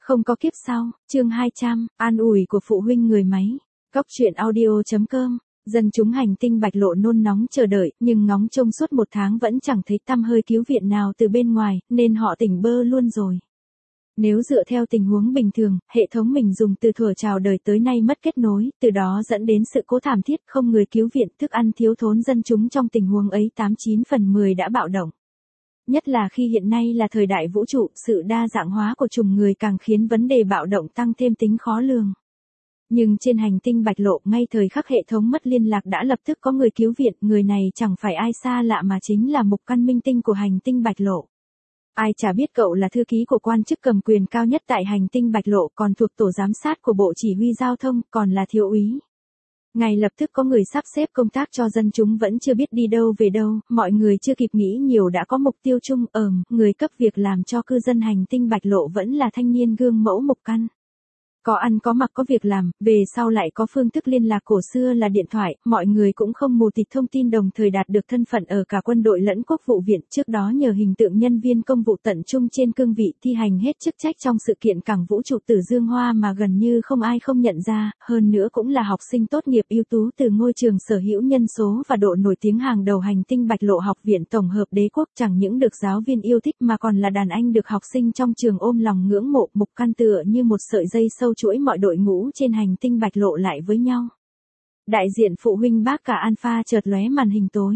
Không có kiếp sau, chương 200, an ủi của phụ huynh người máy. Góc truyện audio.com. Dân chúng hành tinh Bạch Lộ nôn nóng chờ đợi, nhưng ngóng trông suốt 1 tháng vẫn chẳng thấy tăm hơi cứu viện nào từ bên ngoài, nên họ tỉnh bơ luôn rồi. Nếu dựa theo tình huống bình thường, hệ thống mình dùng từ thuở chào đời tới nay mất kết nối, từ đó dẫn đến sự cố thảm thiết, không người cứu viện, thức ăn thiếu thốn, dân chúng trong tình huống ấy 89 phần 10 đã bạo động. Nhất là khi hiện nay là thời đại vũ trụ, sự đa dạng hóa của chủng người càng khiến vấn đề bạo động tăng thêm tính khó lường. Nhưng trên hành tinh Bạch Lộ, ngay thời khắc hệ thống mất liên lạc đã lập tức có người cứu viện, người này chẳng phải ai xa lạ mà chính là Mục Căn minh tinh của hành tinh Bạch Lộ. Ai chả biết cậu là thư ký của quan chức cầm quyền cao nhất tại hành tinh Bạch Lộ, còn thuộc tổ giám sát của Bộ Chỉ huy Giao thông, còn là thiếu úy. Ngay lập tức có người sắp xếp công tác cho dân chúng vẫn chưa biết đi đâu về đâu, mọi người chưa kịp nghĩ nhiều đã có mục tiêu chung, người cấp việc làm cho cư dân hành tinh Bạch Lộ vẫn là thanh niên gương mẫu Mục Căn. Có ăn có mặc có việc làm, về sau lại có phương thức liên lạc cổ xưa là điện thoại, mọi người cũng không mù tịt thông tin, đồng thời đạt được thân phận ở cả quân đội lẫn quốc vụ viện, trước đó nhờ hình tượng nhân viên công vụ tận trung trên cương vị thi hành hết chức trách trong sự kiện cảng vũ trụ Tử Dương Hoa mà gần như không ai không nhận ra, hơn nữa cũng là học sinh tốt nghiệp ưu tú từ ngôi trường sở hữu nhân số và độ nổi tiếng hàng đầu hành tinh Bạch Lộ Học viện Tổng hợp Đế quốc, chẳng những được giáo viên yêu thích mà còn là đàn anh được học sinh trong trường ôm lòng ngưỡng mộ. Mục Căn tựa như một sợi dây sâu chuỗi mọi đội ngũ trên hành tinh Bạch Lộ lại với nhau. Đại diện phụ huynh bác cả Alpha chợt lóe màn hình tối.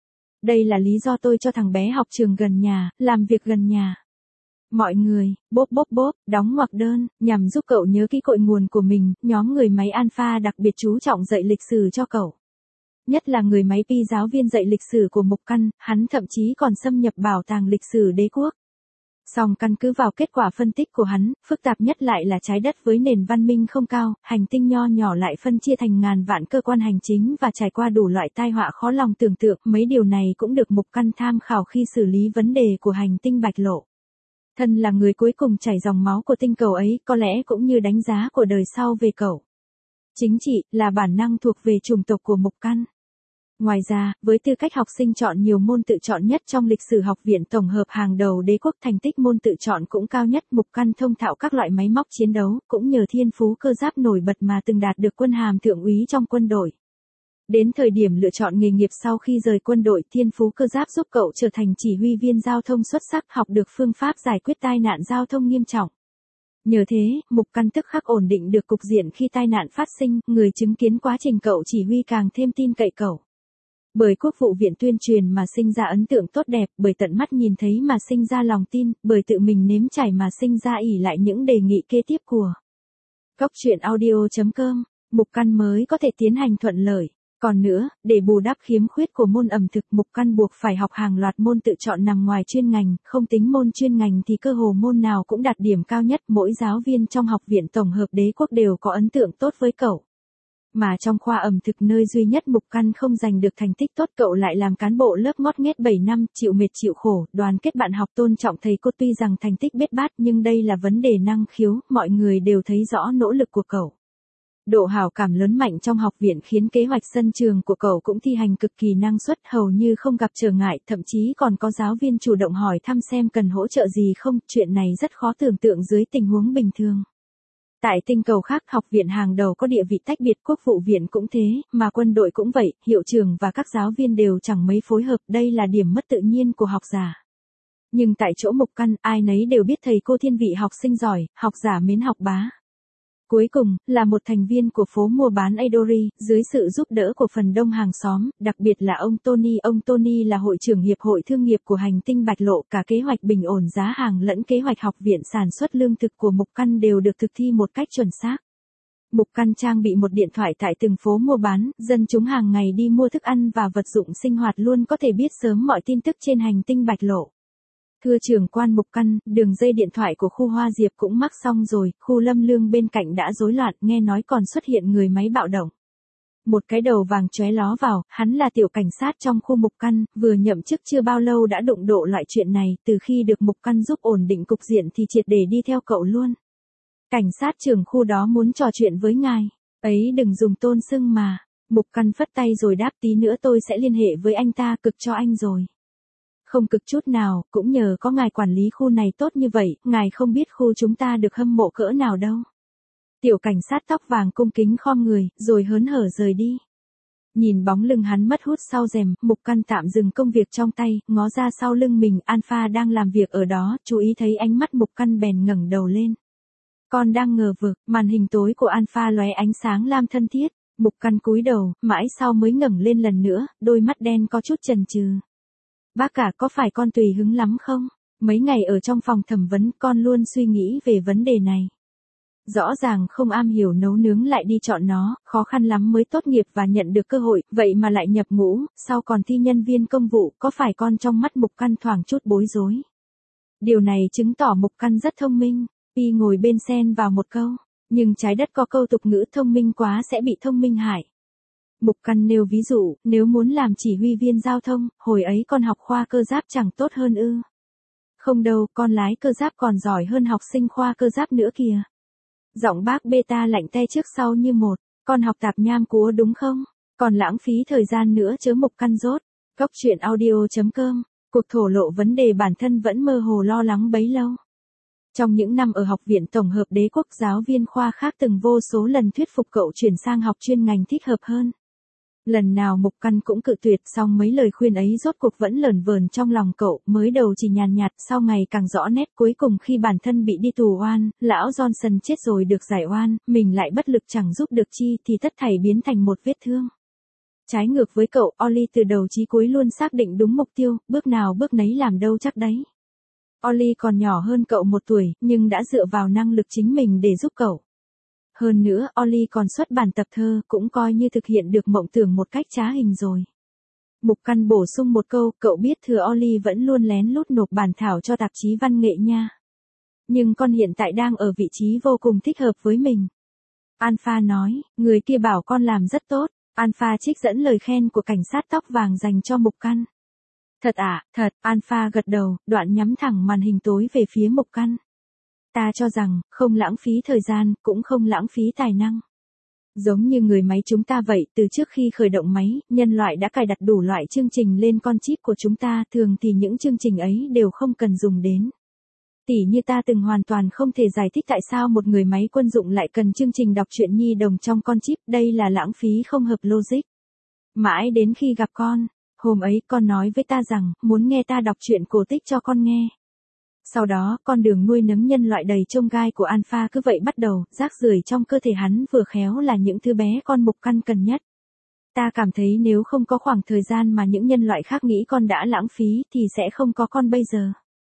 Đây là lý do tôi cho thằng bé học trường gần nhà, làm việc gần nhà. Mọi người, bốp, đóng ngoặc đơn, nhằm giúp cậu nhớ kỹ cội nguồn của mình, nhóm người máy Alpha đặc biệt chú trọng dạy lịch sử cho cậu. Nhất là người máy Pi giáo viên dạy lịch sử của Mục Căn, hắn thậm chí còn xâm nhập bảo tàng lịch sử đế quốc. Song căn cứ vào kết quả phân tích của hắn, phức tạp nhất lại là trái đất với nền văn minh không cao, hành tinh nho nhỏ lại phân chia thành ngàn vạn cơ quan hành chính và trải qua đủ loại tai họa khó lòng tưởng tượng, mấy điều này cũng được Mục Căn tham khảo khi xử lý vấn đề của hành tinh Bạch Lộ. Thân là người cuối cùng chảy dòng máu của tinh cầu ấy, có lẽ cũng như đánh giá của đời sau về cậu. Chính trị là bản năng thuộc về chủng tộc của Mục Căn. Ngoài ra, với tư cách học sinh chọn nhiều môn tự chọn nhất trong lịch sử học viện tổng hợp hàng đầu đế quốc, thành tích môn tự chọn cũng cao nhất. Mục Căn thông thạo các loại máy móc chiến đấu, cũng nhờ thiên phú cơ giáp nổi bật mà từng đạt được quân hàm thượng úy trong quân đội. Đến thời điểm lựa chọn nghề nghiệp sau khi rời quân đội, thiên phú cơ giáp giúp cậu trở thành chỉ huy viên giao thông xuất sắc, học được phương pháp giải quyết tai nạn giao thông nghiêm trọng. Nhờ thế, Mục Căn tức khắc ổn định được cục diện khi tai nạn phát sinh, người chứng kiến quá trình cậu chỉ huy càng thêm tin cậy cậu. Bởi quốc vụ viện tuyên truyền mà sinh ra ấn tượng tốt đẹp, bởi tận mắt nhìn thấy mà sinh ra lòng tin, bởi tự mình nếm trải mà sinh ra ỷ lại những đề nghị kế tiếp của Góc truyện audio.com. Mục Căn mới có thể tiến hành thuận lợi. Còn nữa, để bù đắp khiếm khuyết của môn ẩm thực, Mục Căn buộc phải học hàng loạt môn tự chọn nằm ngoài chuyên ngành, không tính môn chuyên ngành thì cơ hồ môn nào cũng đạt điểm cao nhất, mỗi giáo viên trong học viện tổng hợp đế quốc đều có ấn tượng tốt với cậu. Mà trong khoa ẩm thực, nơi duy nhất Mục Căn không giành được thành tích tốt, cậu lại làm cán bộ lớp ngót nghét 7 năm, chịu mệt chịu khổ, đoàn kết bạn học, tôn trọng thầy cô. Tuy rằng thành tích bết bát nhưng đây là vấn đề năng khiếu, mọi người đều thấy rõ nỗ lực của cậu. Độ hảo cảm lớn mạnh trong học viện khiến kế hoạch sân trường của cậu cũng thi hành cực kỳ năng suất, hầu như không gặp trở ngại, thậm chí còn có giáo viên chủ động hỏi thăm xem cần hỗ trợ gì không, chuyện này rất khó tưởng tượng dưới tình huống bình thường. Tại tinh cầu khác, học viện hàng đầu có địa vị tách biệt, quốc vụ viện cũng thế, mà quân đội cũng vậy, hiệu trưởng và các giáo viên đều chẳng mấy phối hợp, đây là điểm mất tự nhiên của học giả. Nhưng tại chỗ Mục Căn, ai nấy đều biết thầy cô thiên vị học sinh giỏi, học giả mến học bá. Cuối cùng, là một thành viên của phố mua bán Aidori, dưới sự giúp đỡ của phần đông hàng xóm, đặc biệt là ông Tony. Ông Tony là hội trưởng hiệp hội thương nghiệp của hành tinh Bạch Lộ, cả kế hoạch bình ổn giá hàng lẫn kế hoạch học viện sản xuất lương thực của Mục Căn đều được thực thi một cách chuẩn xác. Mục Căn trang bị một điện thoại tại từng phố mua bán, dân chúng hàng ngày đi mua thức ăn và vật dụng sinh hoạt luôn có thể biết sớm mọi tin tức trên hành tinh Bạch Lộ. Thưa trưởng quan Mục Căn, đường dây điện thoại của khu Hoa Diệp cũng mắc xong rồi, khu Lâm Lương bên cạnh đã rối loạn, nghe nói còn xuất hiện người máy bạo động. Một cái đầu vàng chóe ló vào, hắn là tiểu cảnh sát trong khu Mục Căn, vừa nhậm chức chưa bao lâu đã đụng độ loại chuyện này, từ khi được Mục Căn giúp ổn định cục diện thì triệt để đi theo cậu luôn. Cảnh sát trưởng khu đó muốn trò chuyện với ngài. Ấy, đừng dùng tôn xưng mà. Mục Căn phất tay rồi đáp, tí nữa tôi sẽ liên hệ với anh ta, cực cho anh rồi. Không cực chút nào, cũng nhờ có ngài quản lý khu này tốt như vậy, ngài không biết khu chúng ta được hâm mộ cỡ nào đâu. Tiểu cảnh sát tóc vàng cung kính khom người, rồi hớn hở rời đi. Nhìn bóng lưng hắn mất hút sau rèm, Mục Căn tạm dừng công việc trong tay, ngó ra sau lưng mình, Alpha đang làm việc ở đó, chú ý thấy ánh mắt Mục Căn bèn ngẩng đầu lên. Con đang ngờ vực, màn hình tối của Alpha lóe ánh sáng lam thân thiết, Mục Căn cúi đầu, mãi sau mới ngẩng lên lần nữa, đôi mắt đen có chút chần chừ. Bác cả, có phải con tùy hứng lắm không? Mấy ngày ở trong phòng thẩm vấn con luôn suy nghĩ về vấn đề này. Rõ ràng không am hiểu nấu nướng lại đi chọn nó, khó khăn lắm mới tốt nghiệp và nhận được cơ hội, vậy mà lại nhập ngũ, sau còn thi nhân viên công vụ, có phải con trong mắt Mục Căn thoảng chút bối rối? Điều này chứng tỏ Mục Căn rất thông minh. Pi ngồi bên xen vào một câu, nhưng trái đất có câu tục ngữ thông minh quá sẽ bị thông minh hại. Mục Căn nêu ví dụ, nếu muốn làm chỉ huy viên giao thông, hồi ấy con học khoa cơ giáp chẳng tốt hơn ư? Không đâu, con lái cơ giáp còn giỏi hơn học sinh khoa cơ giáp nữa kìa. Giọng bác Beta lạnh te trước sau như một, con học tạp nham cúa đúng không? Còn lãng phí thời gian nữa chớ. Mục Căn rốt. Cốc truyện audio.com, cuộc thổ lộ vấn đề bản thân vẫn mơ hồ lo lắng bấy lâu. Trong những năm ở Học viện Tổng hợp Đế quốc, giáo viên khoa khác từng vô số lần thuyết phục cậu chuyển sang học chuyên ngành thích hợp hơn. Lần nào Mục Căn cũng cự tuyệt, song mấy lời khuyên ấy rốt cuộc vẫn lởn vởn trong lòng cậu, mới đầu chỉ nhàn nhạt, sau ngày càng rõ nét. Cuối cùng khi bản thân bị đi tù oan, lão Johnson chết rồi được giải oan, mình lại bất lực chẳng giúp được chi, thì tất thảy biến thành một vết thương. Trái ngược với cậu, Ollie từ đầu chí cuối luôn xác định đúng mục tiêu, bước nào bước nấy làm đâu chắc đấy. Ollie còn nhỏ hơn cậu 1 tuổi, nhưng đã dựa vào năng lực chính mình để giúp cậu. Hơn nữa, Ollie còn xuất bản tập thơ, cũng coi như thực hiện được mộng tưởng một cách trá hình rồi. Mục Căn bổ sung một câu, cậu biết thừa Ollie vẫn luôn lén lút nộp bản thảo cho tạp chí văn nghệ nha. Nhưng con hiện tại đang ở vị trí vô cùng thích hợp với mình. Alpha nói, người kia bảo con làm rất tốt. Alpha trích dẫn lời khen của cảnh sát tóc vàng dành cho Mục Căn. Thật à, thật, Alpha gật đầu, đoạn nhắm thẳng màn hình tối về phía Mục Căn. Ta cho rằng, không lãng phí thời gian, cũng không lãng phí tài năng. Giống như người máy chúng ta vậy, từ trước khi khởi động máy, nhân loại đã cài đặt đủ loại chương trình lên con chip của chúng ta, thường thì những chương trình ấy đều không cần dùng đến. Tỉ như ta từng hoàn toàn không thể giải thích tại sao một người máy quân dụng lại cần chương trình đọc truyện nhi đồng trong con chip, đây là lãng phí không hợp logic. Mãi đến khi gặp con, hôm ấy con nói với ta rằng, muốn nghe ta đọc truyện cổ tích cho con nghe. Sau đó, con đường nuôi nấng nhân loại đầy chông gai của Alpha cứ vậy bắt đầu, rác rưởi trong cơ thể hắn vừa khéo là những thứ bé con Mục Căn cần nhất. Ta cảm thấy nếu không có khoảng thời gian mà những nhân loại khác nghĩ con đã lãng phí, thì sẽ không có con bây giờ.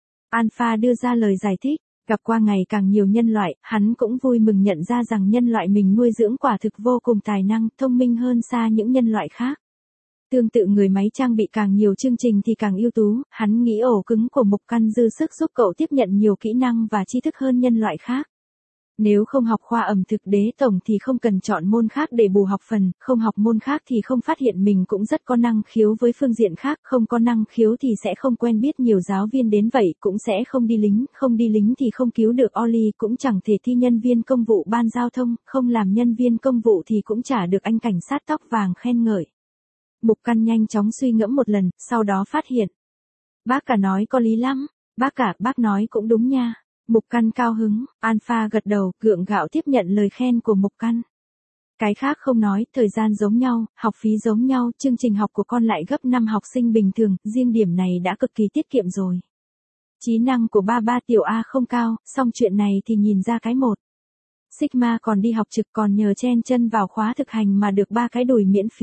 Alpha đưa ra lời giải thích, gặp qua ngày càng nhiều nhân loại, hắn cũng vui mừng nhận ra rằng nhân loại mình nuôi dưỡng quả thực vô cùng tài năng, thông minh hơn xa những nhân loại khác. Tương tự người máy trang bị càng nhiều chương trình thì càng ưu tú, hắn nghĩ ổ cứng của Mục Căn dư sức giúp cậu tiếp nhận nhiều kỹ năng và tri thức hơn nhân loại khác. Nếu không học khoa ẩm thực đế tổng thì không cần chọn môn khác để bù học phần, không học môn khác thì không phát hiện mình cũng rất có năng khiếu với phương diện khác, không có năng khiếu thì sẽ không quen biết nhiều giáo viên đến vậy, cũng sẽ không đi lính thì không cứu được Ollie, cũng chẳng thể thi nhân viên công vụ ban giao thông, không làm nhân viên công vụ thì cũng chả được anh cảnh sát tóc vàng khen ngợi. Mục Căn nhanh chóng suy ngẫm một lần, sau đó phát hiện. Bác cả nói có lý lắm, bác nói cũng đúng nha. Mục Căn cao hứng, Alpha gật đầu, gượng gạo tiếp nhận lời khen của Mục Căn. Cái khác không nói, thời gian giống nhau, học phí giống nhau, chương trình học của con lại gấp 5 học sinh bình thường, riêng điểm này đã cực kỳ tiết kiệm rồi. Trí năng của ba tiểu A không cao, song chuyện này thì nhìn ra cái một. Sigma còn đi học trực, còn nhờ chen chân vào khóa thực hành mà được 3 cái đùi miễn phí.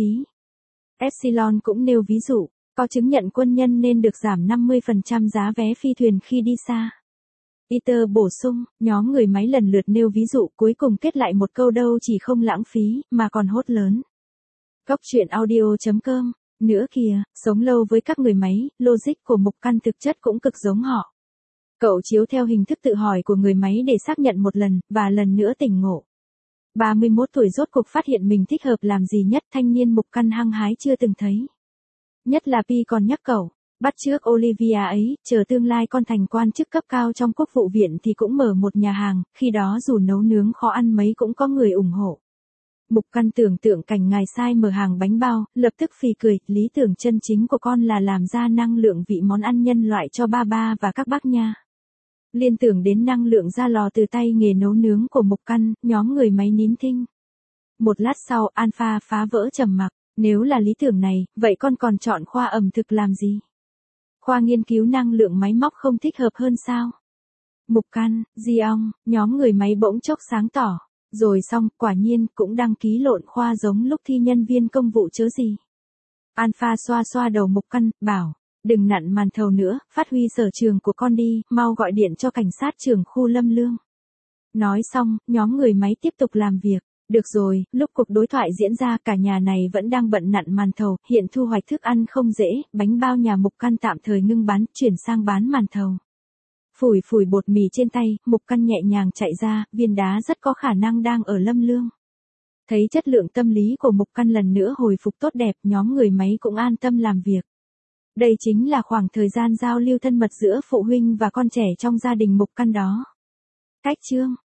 Epsilon cũng nêu ví dụ, có chứng nhận quân nhân nên được giảm 50% giá vé phi thuyền khi đi xa. Peter bổ sung, nhóm người máy lần lượt nêu ví dụ, cuối cùng kết lại một câu đâu chỉ không lãng phí, mà còn hốt lớn. Cốc truyện audio.com, nữa kìa, sống lâu với các người máy, logic của Mục Căn thực chất cũng cực giống họ. Cậu chiếu theo hình thức tự hỏi của người máy để xác nhận một lần, và lần nữa tỉnh ngộ. 31 tuổi rốt cuộc phát hiện mình thích hợp làm gì nhất, thanh niên Mục Căn hăng hái chưa từng thấy. Nhất là Pi còn nhắc cậu, bắt chước Olivia ấy, chờ tương lai con thành quan chức cấp cao trong quốc vụ viện thì cũng mở một nhà hàng, khi đó dù nấu nướng khó ăn mấy cũng có người ủng hộ. Mục Căn tưởng tượng cảnh ngài sai mở hàng bánh bao, lập tức phì cười, lý tưởng chân chính của con là làm ra năng lượng vị món ăn nhân loại cho ba ba và các bác nha. Liên tưởng đến năng lượng ra lò từ tay nghề nấu nướng của Mục Căn, nhóm người máy nín thinh. Một lát sau, Alpha phá vỡ trầm mặc, nếu là lý tưởng này, vậy con còn chọn khoa ẩm thực làm gì? Khoa nghiên cứu năng lượng máy móc không thích hợp hơn sao? Mục Căn, Giong, nhóm người máy bỗng chốc sáng tỏ. Rồi xong, quả nhiên, cũng đăng ký lộn khoa giống lúc thi nhân viên công vụ chớ gì. Alpha xoa xoa đầu Mục Căn, bảo, đừng nặn màn thầu nữa, phát huy sở trường của con đi, mau gọi điện cho cảnh sát trưởng khu Lâm Lương. Nói xong, nhóm người máy tiếp tục làm việc. Được rồi, lúc cuộc đối thoại diễn ra cả nhà này vẫn đang bận nặn màn thầu, hiện thu hoạch thức ăn không dễ, bánh bao nhà Mục Căn tạm thời ngưng bán, chuyển sang bán màn thầu. Phủi phủi bột mì trên tay, Mục Căn nhẹ nhàng chạy ra, viên đá rất có khả năng đang ở Lâm Lương. Thấy chất lượng tâm lý của Mục Căn lần nữa hồi phục tốt đẹp, nhóm người máy cũng an tâm làm việc. Đây chính là khoảng thời gian giao lưu thân mật giữa phụ huynh và con trẻ trong gia đình Mục Căn đó. Cách chương